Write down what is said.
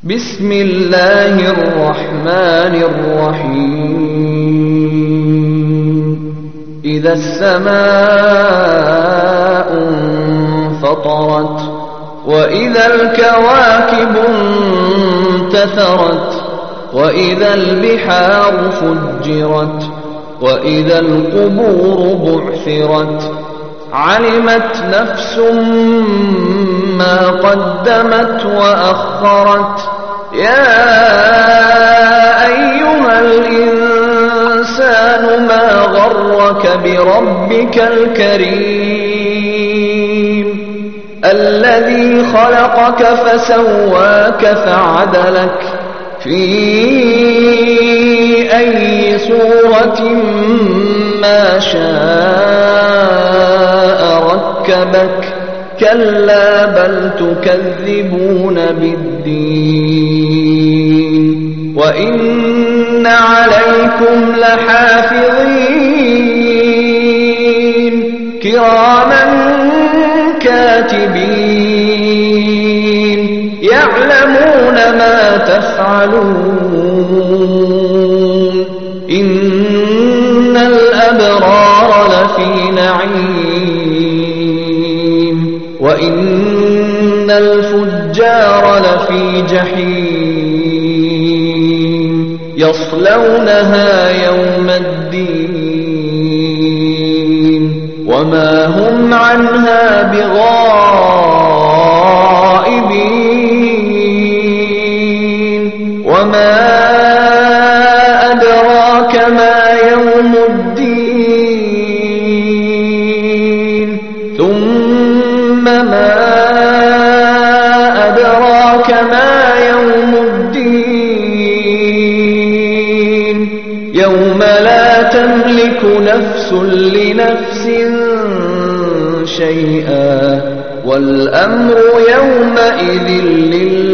بسم الله الرحمن الرحيم إذا السماء انفطرت وإذا الكواكب انتثرت وإذا البحار فجرت وإذا القبور بعثرت علمت نفس ما قدمت وأخرت يا أيها الإنسان ما غرك بربك الكريم الذي خلقك فسواك فعدلك في أي صورة ما شاء ركبك كلا بل تكذبون بالدين وإن عليكم لحافظين كراما كاتبين يعلمون ما تفعلون إن الأبرار لفي نعيم وإن الفجار لفي جحيم يصلونها يوم الدين وما هم عنها بغائبين وما أدراك ما يوم الدين ثم ما أدراك ما يوم الدين يوم لا تملك نفس لنفس شيئا والأمر يومئذ لله